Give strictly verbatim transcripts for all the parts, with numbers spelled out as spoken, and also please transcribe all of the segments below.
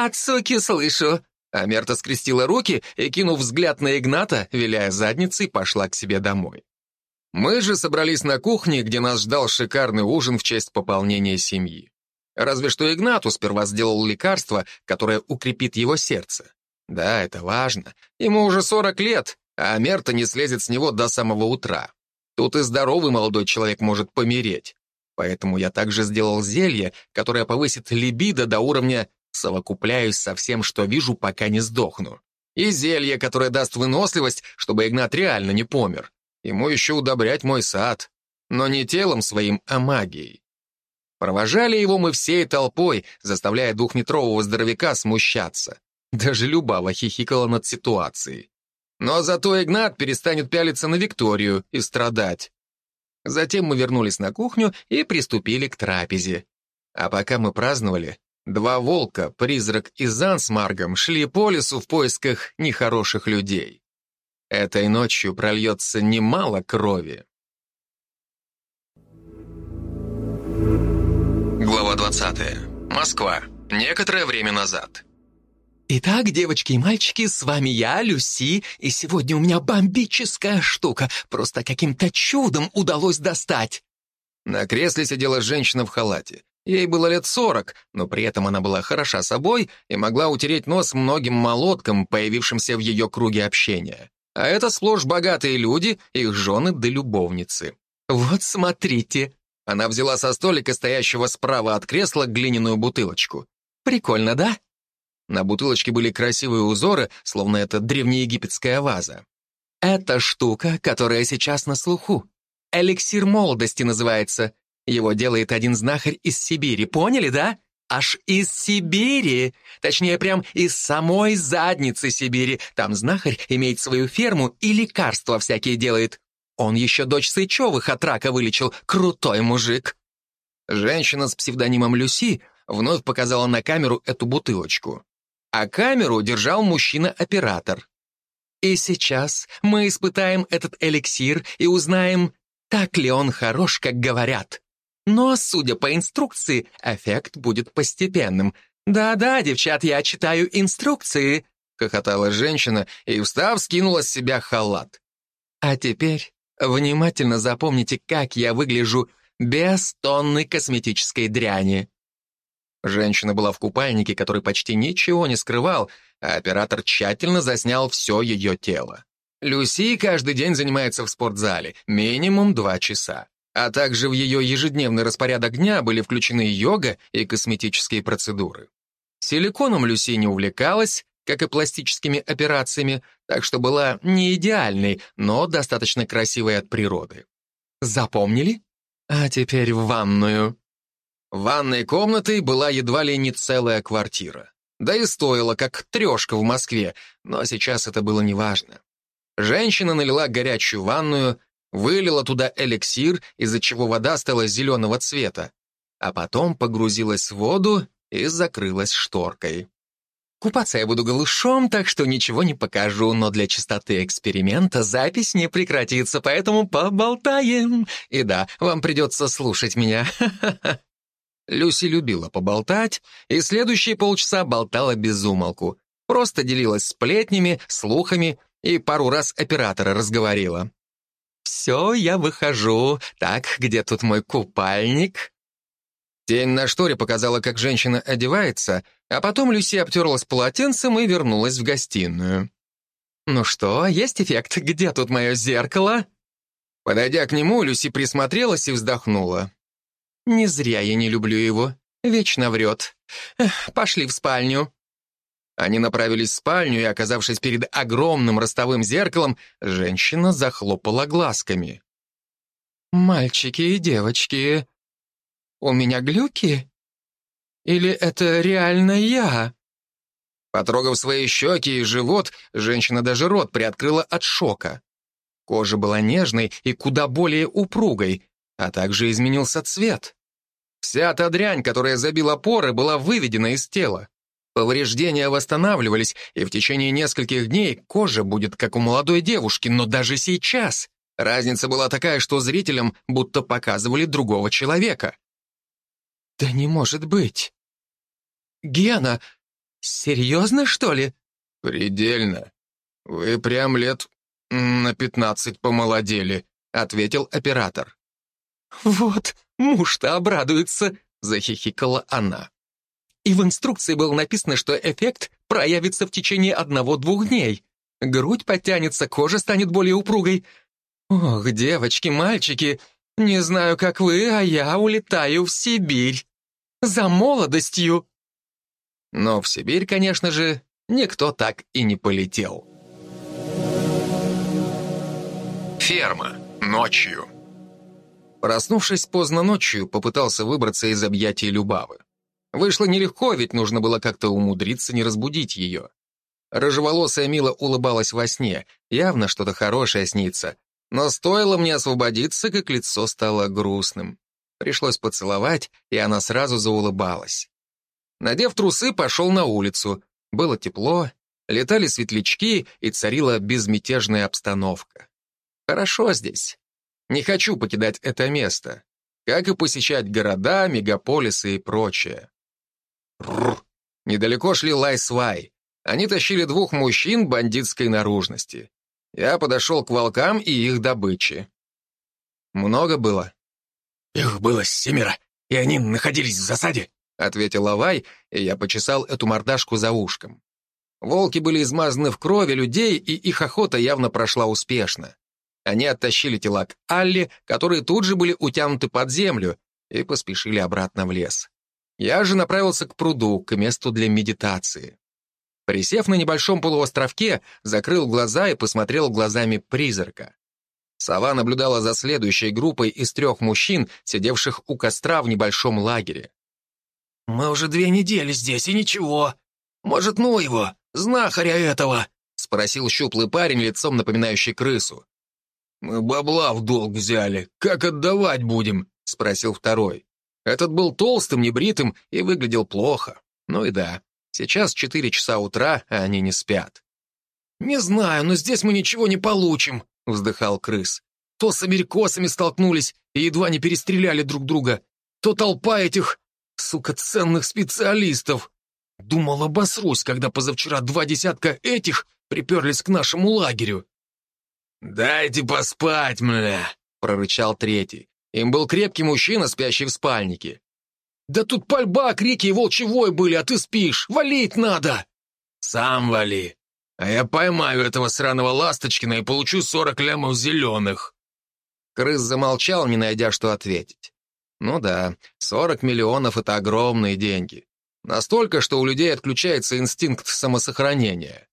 От суки слышу». Амерта скрестила руки и, кинув взгляд на Игната, виляя задницей, пошла к себе домой. Мы же собрались на кухне, где нас ждал шикарный ужин в честь пополнения семьи. Разве что Игнату сперва сделал лекарство, которое укрепит его сердце. Да, это важно. Ему уже сорок лет, а Амерта не слезет с него до самого утра. Тут и здоровый молодой человек может помереть. Поэтому я также сделал зелье, которое повысит либидо до уровня «совокупляюсь со всем, что вижу, пока не сдохну». И зелье, которое даст выносливость, чтобы Игнат реально не помер. Ему еще удобрять мой сад. Но не телом своим, а магией. Провожали его мы всей толпой, заставляя двухметрового здоровяка смущаться. Даже Любава хихикала над ситуацией. Но зато Игнат перестанет пялиться на Викторию и страдать. Затем мы вернулись на кухню и приступили к трапезе. А пока мы праздновали, два волка, призрак и Зан с Маргом, шли по лесу в поисках нехороших людей. Этой ночью прольется немало крови. Глава двадцатая. Москва. Некоторое время назад. Итак, девочки и мальчики, с вами я, Люси, и сегодня у меня бомбическая штука. Просто каким-то чудом удалось достать. На кресле сидела женщина в халате. Ей было лет сорок, но при этом она была хороша собой и могла утереть нос многим молоткам, появившимся в ее круге общения. А это сплошь богатые люди, их жены да любовницы. Вот смотрите. Она взяла со столика, стоящего справа от кресла, глиняную бутылочку. Прикольно, да? На бутылочке были красивые узоры, словно это древнеегипетская ваза. Это штука, которая сейчас на слуху. Эликсир молодости называется. Его делает один знахарь из Сибири, поняли, да? Аж из Сибири. Точнее, прям из самой задницы Сибири. Там знахарь имеет свою ферму и лекарства всякие делает. Он еще дочь Сычевых от рака вылечил. Крутой мужик. Женщина с псевдонимом Люси вновь показала на камеру эту бутылочку. А камеру держал мужчина-оператор. И сейчас мы испытаем этот эликсир и узнаем, так ли он хорош, как говорят. Но, судя по инструкции, эффект будет постепенным. «Да-да, девчат, я читаю инструкции», — хохотала женщина и, встав, скинула с себя халат. «А теперь внимательно запомните, как я выгляжу без тонны косметической дряни». Женщина была в купальнике, который почти ничего не скрывал, а оператор тщательно заснял все ее тело. Люси каждый день занимается в спортзале, минимум два часа. А также в ее ежедневный распорядок дня были включены йога и косметические процедуры. Силиконом Люси не увлекалась, как и пластическими операциями, так что была не идеальной, но достаточно красивой от природы. Запомнили? А теперь в ванную. Ванной комнатой была едва ли не целая квартира. Да и стоила, как трешка в Москве, но сейчас это было неважно. Женщина налила горячую ванную, вылила туда эликсир, из-за чего вода стала зеленого цвета, а потом погрузилась в воду и закрылась шторкой. Купаться я буду голышом, так что ничего не покажу, но для чистоты эксперимента запись не прекратится, поэтому поболтаем. И да, вам придется слушать меня. Люси любила поболтать, и следующие полчаса болтала без умолку. Просто делилась сплетнями, слухами и пару раз оператора разговорила. «Все, я выхожу. Так, где тут мой купальник?» Тень на шторе показала, как женщина одевается, а потом Люси обтерлась полотенцем и вернулась в гостиную. «Ну что, есть эффект? Где тут мое зеркало?» Подойдя к нему, Люси присмотрелась и вздохнула. «Не зря я не люблю его. Вечно врет. Эх, пошли в спальню». Они направились в спальню, и, оказавшись перед огромным ростовым зеркалом, женщина захлопала глазками. «Мальчики и девочки, у меня глюки? Или это реально я?» Потрогав свои щеки и живот, женщина даже рот приоткрыла от шока. Кожа была нежной и куда более упругой, а также изменился цвет. Вся та дрянь, которая забила поры, была выведена из тела. Повреждения восстанавливались, и в течение нескольких дней кожа будет как у молодой девушки, но даже сейчас разница была такая, что зрителям будто показывали другого человека. «Да не может быть! Гена, Серьезно, что ли? Предельно. Вы прям лет на пятнадцать помолодели, ответил оператор. Вот, муж-то обрадуется, захихикала она. И в инструкции было написано, что эффект проявится в течение одного-двух дней. Грудь подтянется, кожа станет более упругой. Ох, девочки, мальчики, не знаю, как вы, а я улетаю в Сибирь. За молодостью. Но в Сибирь, конечно же, никто так и не полетел. Ферма. Ночью. Проснувшись поздно ночью, попытался выбраться из объятий Любавы. Вышло нелегко, ведь нужно было как-то умудриться не разбудить ее. Рыжеволосая Мила улыбалась во сне, явно что-то хорошее снится. Но стоило мне освободиться, как лицо стало грустным. Пришлось поцеловать, и она сразу заулыбалась. Надев трусы, пошел на улицу. Было тепло, летали светлячки, и царила безмятежная обстановка. Хорошо здесь. Не хочу покидать это место, как и посещать города, мегаполисы и прочее. Рррр. Недалеко шли лай-свай. Они тащили двух мужчин бандитской наружности. Я подошел к волкам и их добыче. Много было? Их было семеро, и они находились в засаде, ответил Лавай, и я почесал эту мордашку за ушком. Волки были измазаны в крови людей, и их охота явно прошла успешно. Они оттащили тела к Алле, которые тут же были утянуты под землю, и поспешили обратно в лес. Я же направился к пруду, к месту для медитации. Присев на небольшом полуостровке, закрыл глаза и посмотрел глазами призрака. Сова наблюдала за следующей группой из трех мужчин, сидевших у костра в небольшом лагере. «Мы уже две недели здесь, и ничего. Может, ну его, знахаря этого?» — спросил щуплый парень, лицом напоминающий крысу. «Мы бабла в долг взяли. Как отдавать будем?» — спросил второй. Этот был толстым, небритым и выглядел плохо. Ну и да, сейчас четыре часа утра, а они не спят. «Не знаю, но здесь мы ничего не получим», — вздыхал крыс. «То с америкосами столкнулись и едва не перестреляли друг друга, то толпа этих, сука, ценных специалистов. Думал, обосрусь, когда позавчера два десятка этих приперлись к нашему лагерю». «Дайте поспать, мля!» — прорычал третий. Им был крепкий мужчина, спящий в спальнике. «Да тут пальба, крики и волчий вой были, а ты спишь! Валить надо!» «Сам вали, а я поймаю этого сраного Ласточкина и получу сорок лямов зеленых!» Крыс замолчал, не найдя, что ответить. Ну да, сорок миллионов — это огромные деньги. Настолько, что у людей отключается инстинкт самосохранения.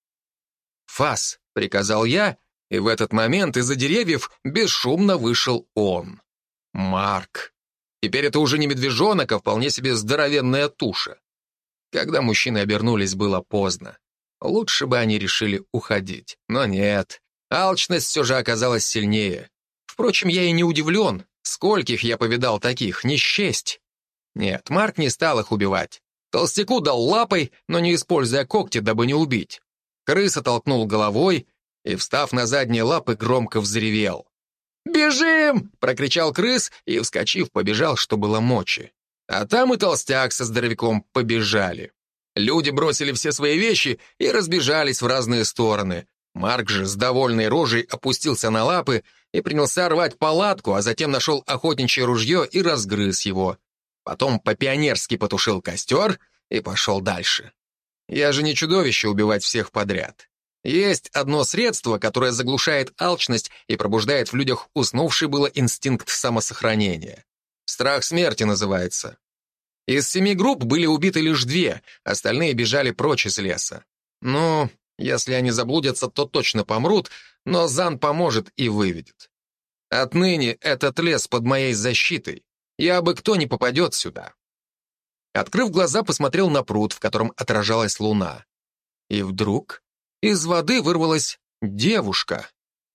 «Фас!» — приказал я, и в этот момент из-за деревьев бесшумно вышел он. Марк. Теперь это уже не медвежонок, а вполне себе здоровенная туша. Когда мужчины обернулись, было поздно. Лучше бы они решили уходить. Но нет, алчность все же оказалась сильнее. Впрочем, я и не удивлен. Скольких я повидал таких, не счесть. Нет, Марк не стал их убивать. Толстяку дал лапой, но не используя когти, дабы не убить. Крыса толкнул головой и, встав на задние лапы, громко взревел. «Бежим!» — прокричал крыс и, вскочив, побежал, что было мочи. А там и толстяк со здоровяком побежали. Люди бросили все свои вещи и разбежались в разные стороны. Марк же с довольной рожей опустился на лапы и принялся рвать палатку, а затем нашел охотничье ружье и разгрыз его. Потом по-пионерски потушил костер и пошел дальше. Я же не чудовище убивать всех подряд. Есть одно средство, которое заглушает алчность и пробуждает в людях уснувший было инстинкт самосохранения. Страх смерти называется. Из семи групп были убиты лишь две, остальные бежали прочь из леса. Ну, если они заблудятся, то точно помрут, но Зан поможет и выведет. Отныне этот лес под моей защитой, и абы кто не попадет сюда. Открыв глаза, посмотрел на пруд, в котором отражалась луна. И вдруг из воды вырвалась девушка.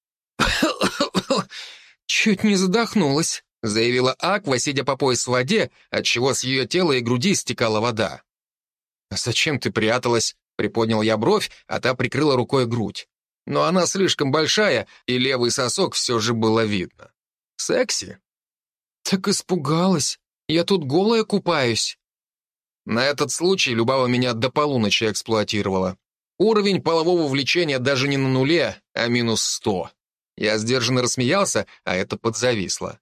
«Чуть не задохнулась», — заявила Аква, сидя по пояс в воде, отчего с ее тела и груди стекала вода. «А зачем ты пряталась?» — приподнял я бровь, а та прикрыла рукой грудь. Но она слишком большая, и левый сосок все же было видно. «Секси?» «Так испугалась. Я тут голая купаюсь». На этот случай Любава меня до полуночи эксплуатировала. Уровень полового влечения даже не на нуле, а минус сто. Я сдержанно рассмеялся, а это подзависло.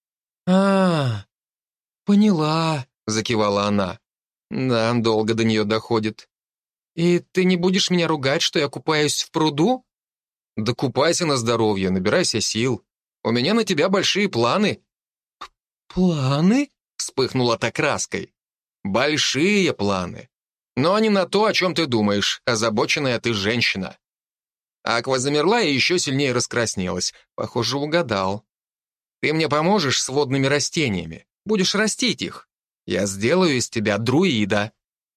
«А, поняла», — закивала она. Да, долго до нее доходит. «И ты не будешь меня ругать, что я купаюсь в пруду?» Да купайся на здоровье, набирайся сил. У меня на тебя большие планы. «Планы?» — вспыхнула та краской. Большие планы. Но не на то, о чем ты думаешь, озабоченная ты женщина. Аква замерла и еще сильнее раскраснелась. Похоже, угадал. Ты мне поможешь с водными растениями. Будешь растить их. Я сделаю из тебя друида.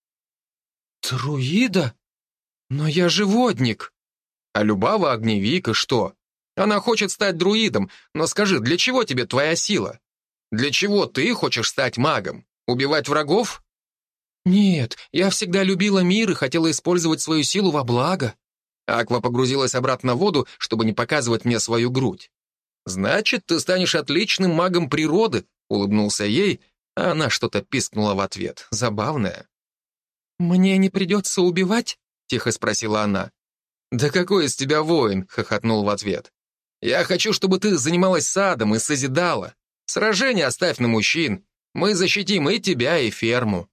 «Друида? Но я же водник». А Любава огневик, и что? Она хочет стать друидом, но скажи, для чего тебе твоя сила? Для чего ты хочешь стать магом? Убивать врагов? «Нет, я всегда любила мир и хотела использовать свою силу во благо». Аква погрузилась обратно в воду, чтобы не показывать мне свою грудь. «Значит, ты станешь отличным магом природы», — улыбнулся ей, а она что-то пискнула в ответ. Забавная. «Мне не придется убивать?» — тихо спросила она. «Да какой из тебя воин?» — хохотнул в ответ. «Я хочу, чтобы ты занималась садом и созидала. Сражение оставь на мужчин. Мы защитим и тебя, и ферму».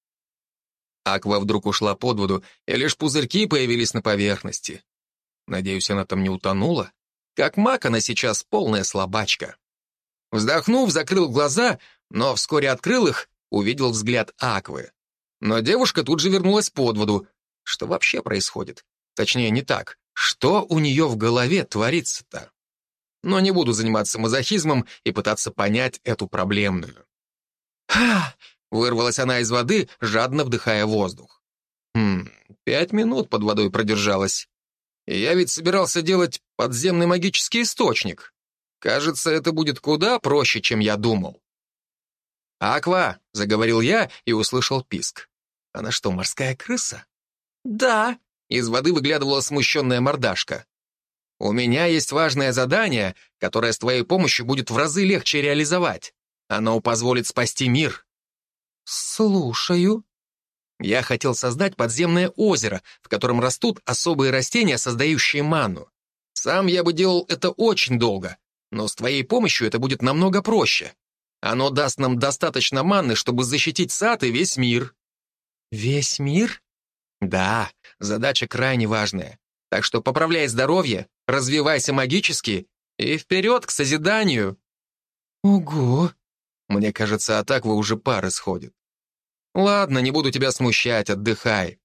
Аква вдруг ушла под воду, и лишь пузырьки появились на поверхности. Надеюсь, она там не утонула. Как маг она сейчас полная слабачка. Вздохнув, закрыл глаза, но вскоре открыл их, увидел взгляд Аквы. Но девушка тут же вернулась под воду. Что вообще происходит? Точнее, не так. Что у нее в голове творится-то? Но не буду заниматься мазохизмом и пытаться понять эту проблемную. «Ха!» — вырвалась она из воды, жадно вдыхая воздух. Хм, пять минут под водой продержалась. И я ведь собирался делать подземный магический источник. Кажется, это будет куда проще, чем я думал. «Аква!» — заговорил я и услышал писк. «Она что, морская крыса?» «Да!» — из воды выглядывала смущенная мордашка. «У меня есть важное задание, которое с твоей помощью будет в разы легче реализовать. Оно позволит спасти мир». «Слушаю». Я хотел создать подземное озеро, в котором растут особые растения, создающие ману. Сам я бы делал это очень долго, но с твоей помощью это будет намного проще. Оно даст нам достаточно маны, чтобы защитить сад и весь мир». «Весь мир?» «Да, задача крайне важная. Так что поправляй здоровье, развивайся магически и вперед к созиданию». «Ого!» Мне кажется, от Аквы уже пар исходит. «Ладно, не буду тебя смущать, отдыхай».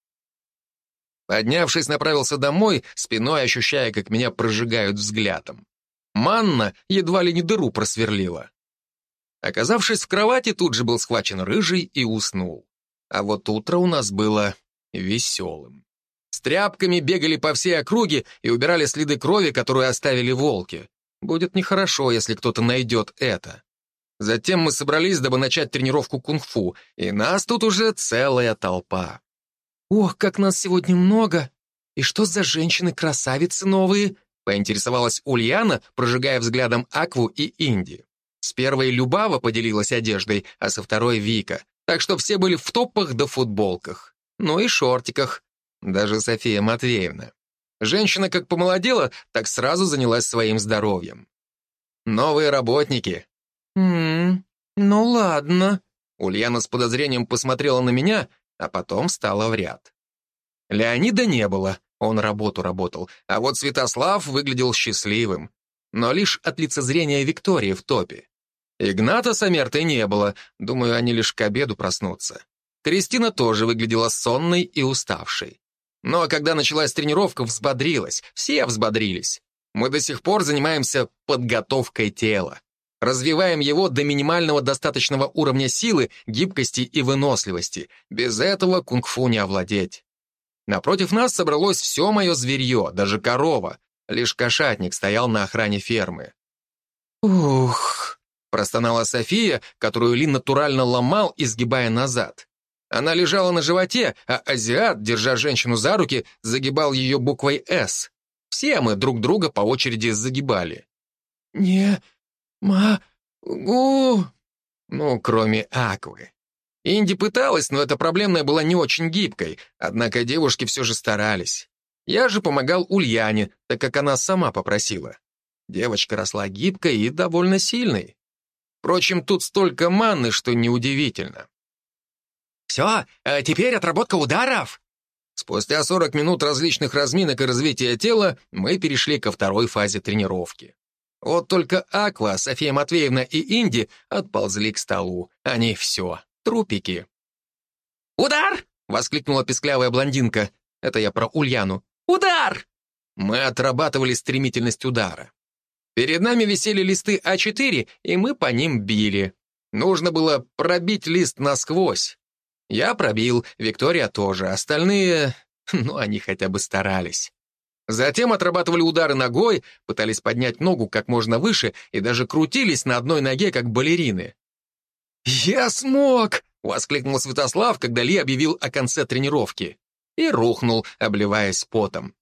Поднявшись, направился домой, спиной ощущая, как меня прожигают взглядом. Манна едва ли не дыру просверлила. Оказавшись в кровати, тут же был схвачен рыжий и уснул. А вот утро у нас было веселым. С тряпками бегали по всей округе и убирали следы крови, которую оставили волки. Будет нехорошо, если кто-то найдет это. Затем мы собрались, дабы начать тренировку кунг-фу, и нас тут уже целая толпа. «Ох, как нас сегодня много! И что за женщины-красавицы новые?» поинтересовалась Ульяна, прожигая взглядом Акву и Инди. С первой Любава поделилась одеждой, а со второй Вика, так что все были в топах да футболках. Ну и шортиках. Даже София Матвеевна. Женщина как помолодела, так сразу занялась своим здоровьем. Новые работники. «М-м, ну ладно». Ульяна с подозрением посмотрела на меня, а потом встала в ряд. Леонида не было, он работу работал, а вот Святослав выглядел счастливым, но лишь от лицезрения Виктории в топе. Игната с Амертой не было, думаю, они лишь к обеду проснутся. Кристина тоже выглядела сонной и уставшей. Но когда началась тренировка, взбодрилась, все взбодрились. Мы до сих пор занимаемся подготовкой тела. Развиваем его до минимального достаточного уровня силы, гибкости и выносливости. Без этого кунг-фу не овладеть. Напротив нас собралось все мое зверье, даже корова. Лишь кошатник стоял на охране фермы. «Ух!» — простонала София, которую Лин натурально ломал, изгибая назад. Она лежала на животе, а азиат, держа женщину за руки, загибал ее буквой «С». Все мы друг друга по очереди загибали. «Не могу». Ну, кроме Аквы. Инди пыталась, но эта проблемная была не очень гибкой, однако девушки все же старались. Я же помогал Ульяне, так как она сама попросила. Девочка росла гибкой и довольно сильной. Впрочем, тут столько манны, что неудивительно. «Все, а теперь отработка ударов!» Спустя сорок минут различных разминок и развития тела мы перешли ко второй фазе тренировки. Вот только Аква, София Матвеевна и Инди отползли к столу. Они все, трупики. «Удар!» — воскликнула песклявая блондинка. Это я про Ульяну. «Удар!» Мы отрабатывали стремительность удара. Перед нами висели листы а четыре, и мы по ним били. Нужно было пробить лист насквозь. Я пробил, Виктория тоже, остальные... ну, они хотя бы старались. Затем отрабатывали удары ногой, пытались поднять ногу как можно выше и даже крутились на одной ноге, как балерины. «Я смог!» — воскликнул Святослав, когда Ли объявил о конце тренировки. И рухнул, обливаясь потом.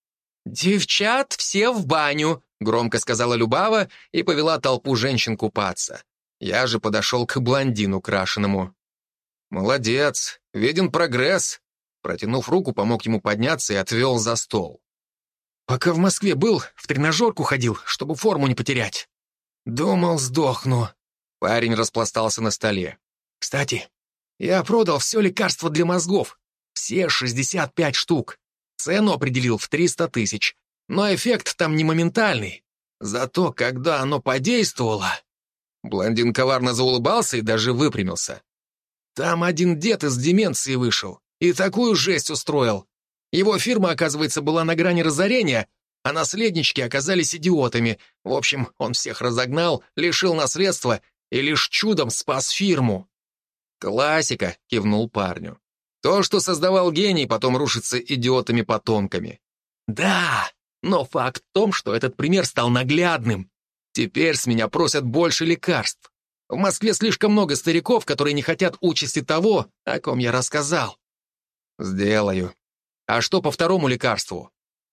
«Девчат, все в баню!» — громко сказала Любава и повела толпу женщин купаться. Я же подошел к блондину крашеному. «Молодец, виден прогресс!» Протянув руку, помог ему подняться и отвел за стол. «Пока в Москве был, в тренажерку ходил, чтобы форму не потерять. Думал, сдохну». Парень распластался на столе. «Кстати, я продал все лекарство для мозгов. Все шестьдесят пять штук. Цену определил в триста тысяч. Но эффект там не моментальный. Зато, когда оно подействовало...» Блондин коварно заулыбался и даже выпрямился. «Там один дед из деменции вышел и такую жесть устроил. Его фирма, оказывается, была на грани разорения, а наследнички оказались идиотами. В общем, он всех разогнал, лишил наследства и лишь чудом спас фирму». «Классика», — кивнул парню. «То, что создавал гений, потом рушится идиотами-потомками». «Да, но факт в том, что этот пример стал наглядным. Теперь с меня просят больше лекарств. В Москве слишком много стариков, которые не хотят участи того, о ком я рассказал». «Сделаю. А что по второму лекарству?»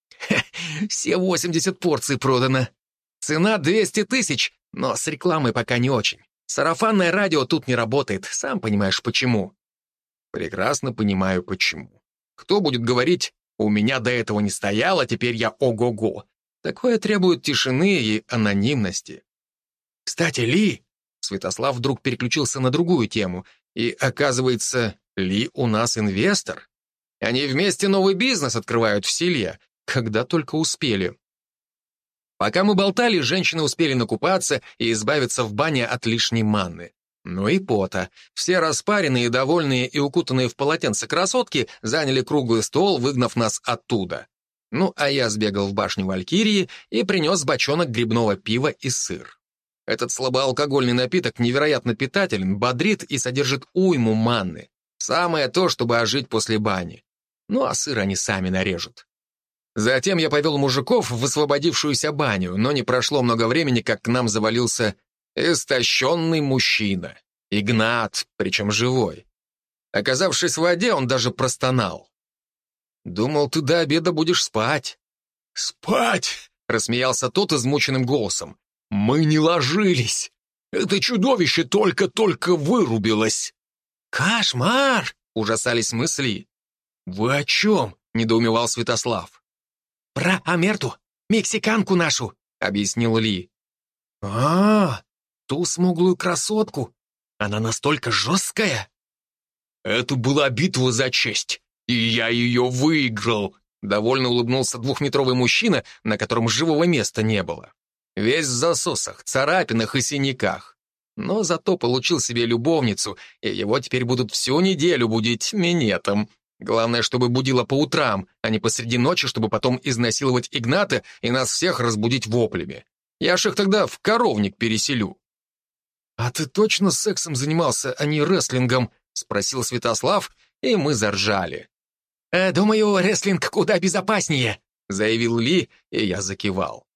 «Все восемьдесят порций продано. Цена двести тысяч, но с рекламой пока не очень. Сарафанное радио тут не работает, сам понимаешь почему». «Прекрасно понимаю, почему. Кто будет говорить, у меня до этого не стояло, теперь я ого-го». Такое требует тишины и анонимности. «Кстати, Ли...» Святослав вдруг переключился на другую тему, и, оказывается, Ли у нас инвестор. Они вместе новый бизнес открывают в селе, когда только успели. Пока мы болтали, женщины успели накупаться и избавиться в бане от лишней манны. Ну и пота. Все распаренные, довольные и укутанные в полотенце красотки заняли круглый стол, выгнав нас оттуда. Ну, а я сбегал в башню Валькирии и принес бочонок грибного пива и сыр. Этот слабоалкогольный напиток невероятно питателен, бодрит и содержит уйму манны. Самое то, чтобы ожить после бани. Ну, а сыр они сами нарежут. Затем я повел мужиков в освободившуюся баню, но не прошло много времени, как к нам завалился истощенный мужчина. Игнат, причем живой. Оказавшись в воде, он даже простонал. «Думал, ты до обеда будешь спать». «Спать?» — рассмеялся тот измученным голосом. «Мы не ложились. Это чудовище только-только вырубилось». «Кошмар!» — ужасались мысли. «Вы о чем?» — недоумевал Святослав. «Про Амерту, мексиканку нашу», — объяснил Ли. «А, ту смуглую красотку. Она настолько жесткая?» «Это была битва за честь, и я ее выиграл», — довольно улыбнулся двухметровый мужчина, на котором живого места не было. Весь в засосах, царапинах и синяках. Но зато получил себе любовницу, и его теперь будут всю неделю будить минетом. Главное, чтобы будило по утрам, а не посреди ночи, чтобы потом изнасиловать Игната и нас всех разбудить воплями. Я ж их тогда в коровник переселю». «А ты точно сексом занимался, а не рестлингом?» — спросил Святослав, и мы заржали. «Э, «Думаю, рестлинг куда безопаснее», — заявил Ли, и я закивал.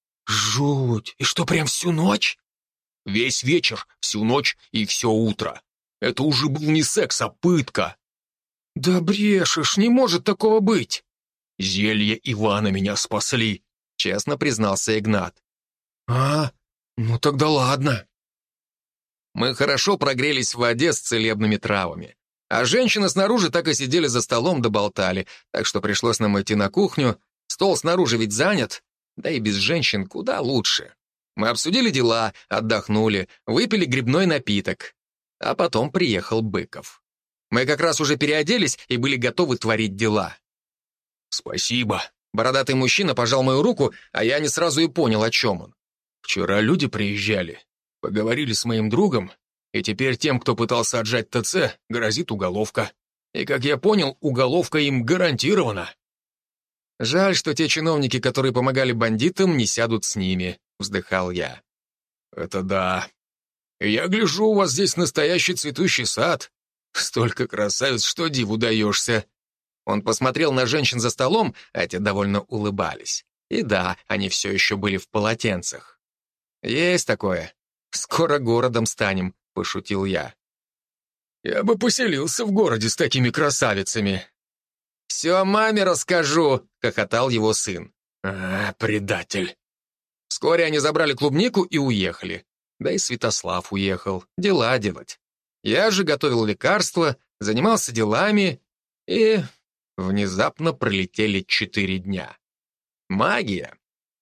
«Жуть! И что, прям всю ночь?» «Весь вечер, всю ночь и все утро. Это уже был не секс, а пытка». «Да брешешь, не может такого быть!» «Зелья Ивана меня спасли», — честно признался Игнат. «А, ну тогда ладно». Мы хорошо прогрелись в воде с целебными травами. А женщины снаружи так и сидели за столом да болтали, так что пришлось нам идти на кухню. Стол снаружи ведь занят, да и без женщин куда лучше. Мы обсудили дела, отдохнули, выпили грибной напиток. А потом приехал Быков. Мы как раз уже переоделись и были готовы творить дела. «Спасибо». Бородатый мужчина пожал мою руку, а я не сразу и понял, о чем он. «Вчера люди приезжали, поговорили с моим другом, и теперь тем, кто пытался отжать ТЦ, грозит уголовка. И, как я понял, уголовка им гарантирована». «Жаль, что те чиновники, которые помогали бандитам, не сядут с ними», — вздыхал я. «Это да. Я гляжу, у вас здесь настоящий цветущий сад. Столько красавиц, что диву даешься». Он посмотрел на женщин за столом, а те довольно улыбались. И да, они все еще были в полотенцах. «Есть такое. Скоро городом станем», — пошутил я. «Я бы поселился в городе с такими красавицами». «Все маме расскажу», — хохотал его сын. «А, предатель». Вскоре они забрали клубнику и уехали. Да и Святослав уехал. Дела делать. Я же готовил лекарства, занимался делами, и внезапно пролетели четыре дня. Магия.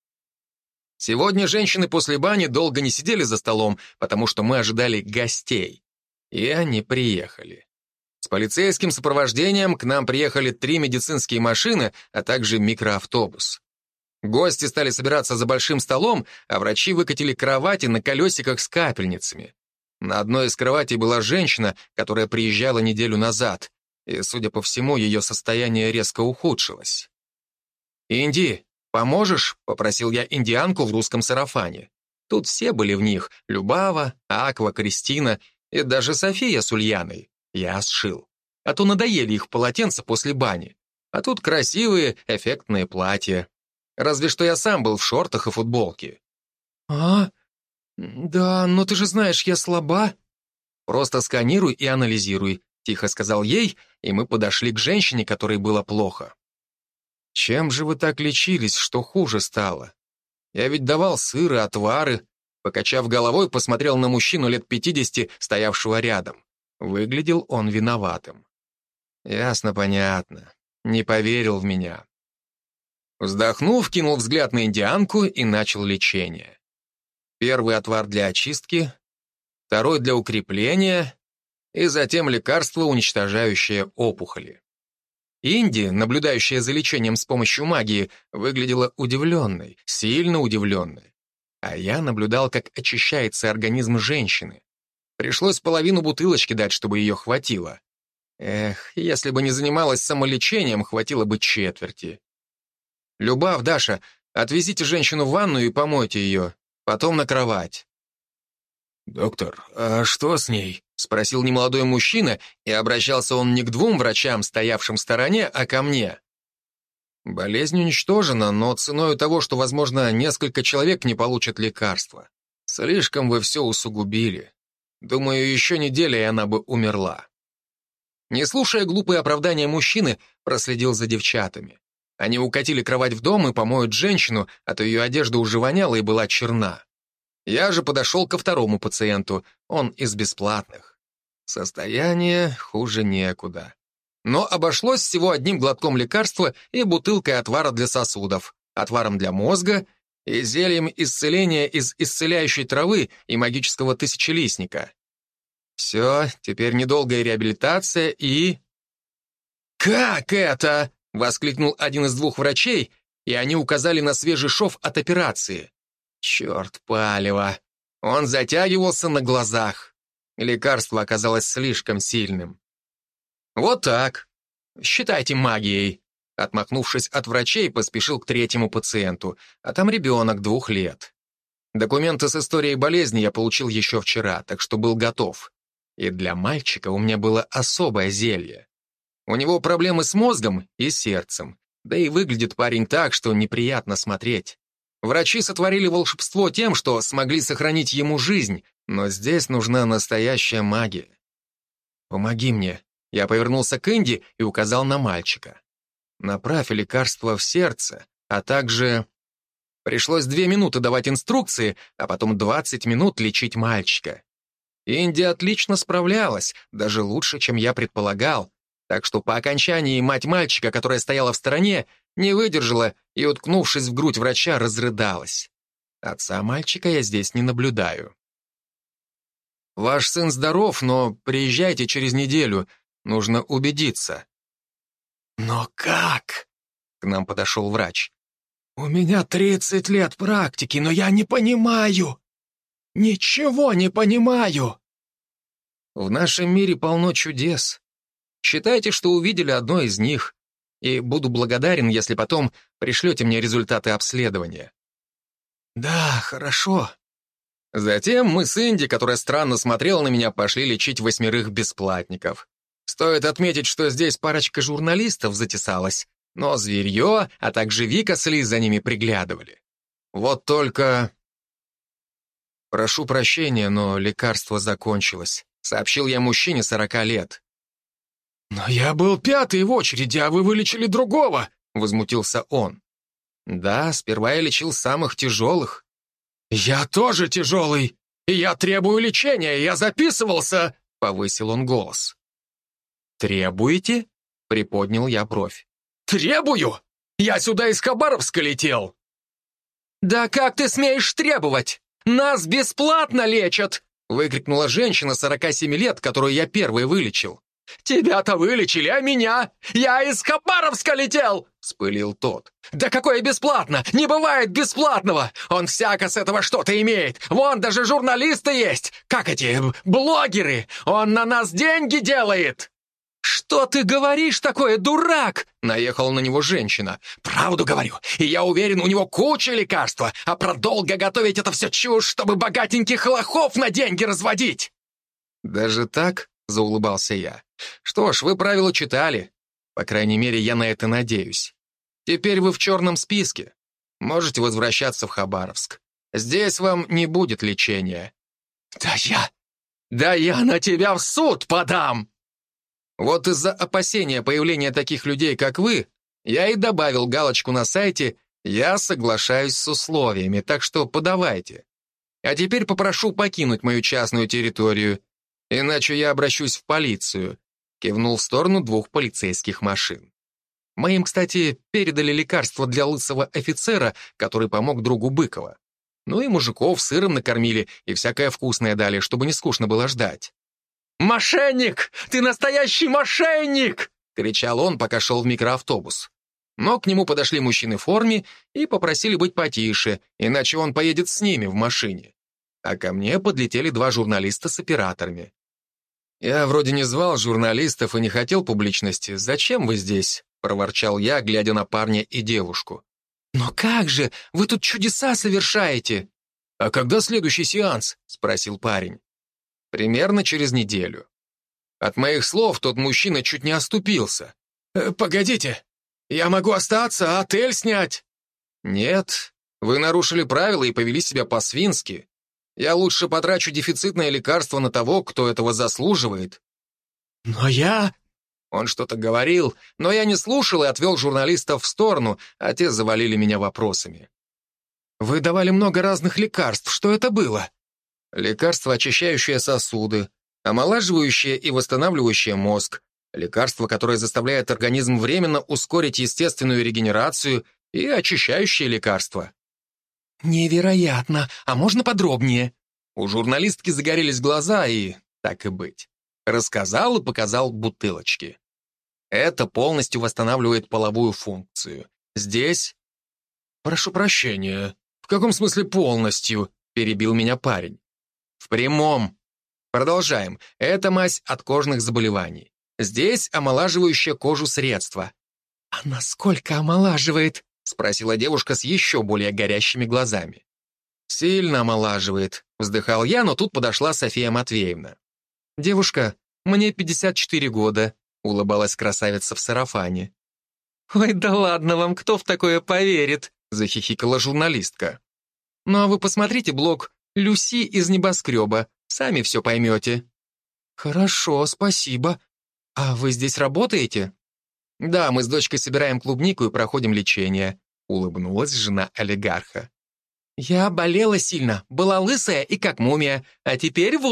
Сегодня женщины после бани долго не сидели за столом, потому что мы ожидали гостей. И они приехали. С полицейским сопровождением к нам приехали три медицинские машины, а также микроавтобус. Гости стали собираться за большим столом, а врачи выкатили кровати на колесиках с капельницами. На одной из кроватей была женщина, которая приезжала неделю назад, и, судя по всему, ее состояние резко ухудшилось. «Инди, поможешь?» — попросил я индианку в русском сарафане. Тут все были в них — Любава, Аква, Кристина и даже София с Ульяной. Я сшил. А то надоели их полотенца после бани. А тут красивые, эффектные платья. Разве что я сам был в шортах и футболке. «А? Да, но ты же знаешь, я слаба». «Просто сканируй и анализируй», — тихо сказал ей, и мы подошли к женщине, которой было плохо. «Чем же вы так лечились, что хуже стало? Я ведь давал сыры, отвары». Покачав головой, посмотрел на мужчину лет пятидесяти, стоявшего рядом. Выглядел он виноватым. «Ясно, понятно. Не поверил в меня». Вздохнув, кинул взгляд на индианку и начал лечение. Первый отвар для очистки, второй для укрепления и затем лекарство, уничтожающее опухоли. Инди, наблюдающая за лечением с помощью магии, выглядела удивленной, сильно удивленной. А я наблюдал, как очищается организм женщины. Пришлось половину бутылочки дать, чтобы ее хватило. Эх, если бы не занималась самолечением, хватило бы четверти. «Любав, Даша, отвезите женщину в ванную и помойте ее. Потом на кровать». «Доктор, а что с ней?» — спросил немолодой мужчина, и обращался он не к двум врачам, стоявшим в стороне, а ко мне. «Болезнь уничтожена, но ценой того, что, возможно, несколько человек не получат лекарства. Слишком вы все усугубили. Думаю, еще неделя, и она бы умерла». Не слушая глупые оправдания мужчины, проследил за девчатами. Они укатили кровать в дом и помоют женщину, а то ее одежда уже воняла и была черна. Я же подошел ко второму пациенту, он из бесплатных. Состояние хуже некуда. Но обошлось всего одним глотком лекарства и бутылкой отвара для сосудов, отваром для мозга и зельем исцеления из исцеляющей травы и магического тысячелистника. Все, теперь недолгая реабилитация и... «Как это?» — воскликнул один из двух врачей, и они указали на свежий шов от операции. Черт, палево. Он затягивался на глазах. Лекарство оказалось слишком сильным. «Вот так. Считайте магией». Отмахнувшись от врачей, поспешил к третьему пациенту, а там ребенок двух лет. Документы с историей болезни я получил еще вчера, так что был готов. И для мальчика у меня было особое зелье. У него проблемы с мозгом и сердцем, да и выглядит парень так, что неприятно смотреть. Врачи сотворили волшебство тем, что смогли сохранить ему жизнь, но здесь нужна настоящая магия. «Помоги мне». Я повернулся к Инди и указал на мальчика. «Направь лекарство в сердце, а также...» Пришлось две минуты давать инструкции, а потом двадцать минут лечить мальчика. Инди отлично справлялась, даже лучше, чем я предполагал. Так что по окончании мать мальчика, которая стояла в стороне, не выдержала и, уткнувшись в грудь врача, разрыдалась. Отца мальчика я здесь не наблюдаю. «Ваш сын здоров, но приезжайте через неделю. Нужно убедиться». «Но как?» — к нам подошел врач. «У меня тридцать лет практики, но я не понимаю. Ничего не понимаю». «В нашем мире полно чудес. Считайте, что увидели одно из них, и буду благодарен, если потом пришлете мне результаты обследования». «Да, хорошо». Затем мы с Инди, которая странно смотрела на меня, пошли лечить восьмерых бесплатников. Стоит отметить, что здесь парочка журналистов затесалась, но зверье, а также Вика с Ли за ними приглядывали. Вот только... «Прошу прощения, но лекарство закончилось», — сообщил я мужчине сорока лет. «Но я был пятый в очереди, а вы вылечили другого», — возмутился он. «Да, сперва я лечил самых тяжелых». «Я тоже тяжелый, и я требую лечения, я записывался», — повысил он голос. «Требуете?» — приподнял я бровь. «Требую? Я сюда из Хабаровска летел». «Да как ты смеешь требовать? Нас бесплатно лечат!» — выкрикнула женщина сорока семи лет, которую я первый вылечил. «Тебя-то вылечили, а меня? Я из Хабаровска летел!» — вспылил тот. «Да какое бесплатно? Не бывает бесплатного! Он всяко с этого что-то имеет! Вон даже журналисты есть! Как эти, блогеры! Он на нас деньги делает!» «Что ты говоришь такое, дурак?» — наехала на него женщина. «Правду говорю, и я уверен, у него куча лекарства, а про долго готовить это все чушь, чтобы богатеньких лохов на деньги разводить!» «Даже так?» — заулыбался я. «Что ж, вы правила читали. По крайней мере, я на это надеюсь. Теперь вы в черном списке. Можете возвращаться в Хабаровск. Здесь вам не будет лечения». «Да я... да я на тебя в суд подам!» Вот из-за опасения появления таких людей, как вы, я и добавил галочку на сайте «Я соглашаюсь с условиями», так что подавайте. А теперь попрошу покинуть мою частную территорию, иначе я обращусь в полицию», кивнул в сторону двух полицейских машин. Мы им, кстати, передали лекарство для лысого офицера, который помог другу Быкова. Ну и мужиков сыром накормили и всякое вкусное дали, чтобы не скучно было ждать. «Мошенник! Ты настоящий мошенник!» — кричал он, пока шел в микроавтобус. Но к нему подошли мужчины в форме и попросили быть потише, иначе он поедет с ними в машине. А ко мне подлетели два журналиста с операторами. «Я вроде не звал журналистов и не хотел публичности. Зачем вы здесь?» — проворчал я, глядя на парня и девушку. «Но как же? Вы тут чудеса совершаете!» «А когда следующий сеанс?» — спросил парень. «Примерно через неделю». От моих слов тот мужчина чуть не оступился. «Э, «Погодите, я могу остаться, отель снять?» «Нет, вы нарушили правила и повели себя по-свински. Я лучше потрачу дефицитное лекарство на того, кто этого заслуживает». «Но я...» Он что-то говорил, но я не слушал и отвел журналистов в сторону, а те завалили меня вопросами. «Вы давали много разных лекарств. Что это было?» Лекарство, очищающее сосуды, омолаживающее и восстанавливающее мозг, лекарство, которое заставляет организм временно ускорить естественную регенерацию, и очищающее лекарство. «Невероятно! А можно подробнее?» У журналистки загорелись глаза, и, так и быть, рассказал и показал бутылочки. Это полностью восстанавливает половую функцию. Здесь... «Прошу прощения. В каком смысле полностью?» — перебил меня парень. В прямом. Продолжаем. Это мазь от кожных заболеваний. Здесь омолаживающее кожу средство. «А насколько омолаживает?» — спросила девушка с еще более горящими глазами. «Сильно омолаживает», — вздыхал я, но тут подошла София Матвеевна. «Девушка, мне пятьдесят четыре года», — улыбалась красавица в сарафане. «Ой, да ладно вам, кто в такое поверит?» — захихикала журналистка. «Ну а вы посмотрите блог «Люси из небоскреба», сами все поймете». «Хорошо, спасибо. А вы здесь работаете?» «Да, мы с дочкой собираем клубнику и проходим лечение», — улыбнулась жена олигарха. «Я болела сильно, была лысая и как мумия, а теперь вот», —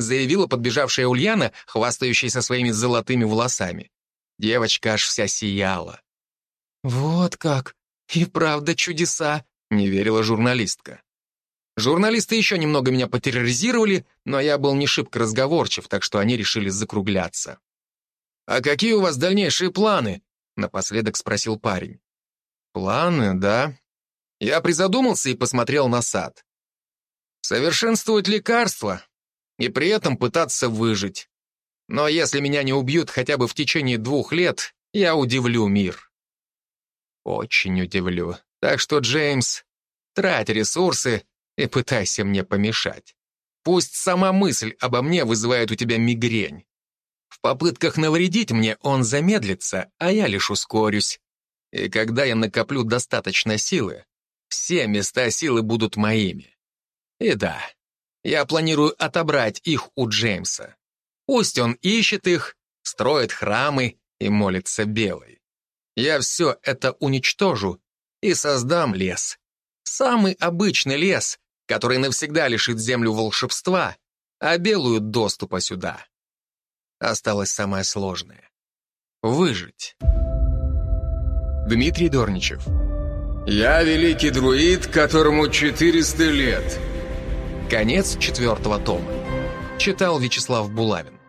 заявила подбежавшая Ульяна, хвастающаяся своими золотыми волосами. Девочка аж вся сияла. «Вот как! И правда чудеса!» — не верила журналистка. Журналисты еще немного меня потерроризировали, но я был не шибко разговорчив, так что они решили закругляться. «А какие у вас дальнейшие планы?» — напоследок спросил парень. «Планы, да». Я призадумался и посмотрел на сад. «Совершенствовать лекарства и при этом пытаться выжить. Но если меня не убьют хотя бы в течение двух лет, я удивлю мир». Очень удивлю. Так что, Джеймс, трать ресурсы и пытайся мне помешать. Пусть сама мысль обо мне вызывает у тебя мигрень. В попытках навредить мне он замедлится, а я лишь ускорюсь. И когда я накоплю достаточно силы, все места силы будут моими. И да, я планирую отобрать их у Джеймса. Пусть он ищет их, строит храмы и молится белой. Я все это уничтожу и создам лес. Самый обычный лес, который навсегда лишит землю волшебства, а белую доступа сюда. Осталось самое сложное — выжить. Дмитрий Дорничев. Я великий друид, которому четыреста лет. Конец четвертого тома. Читал Вячеслав Булавин.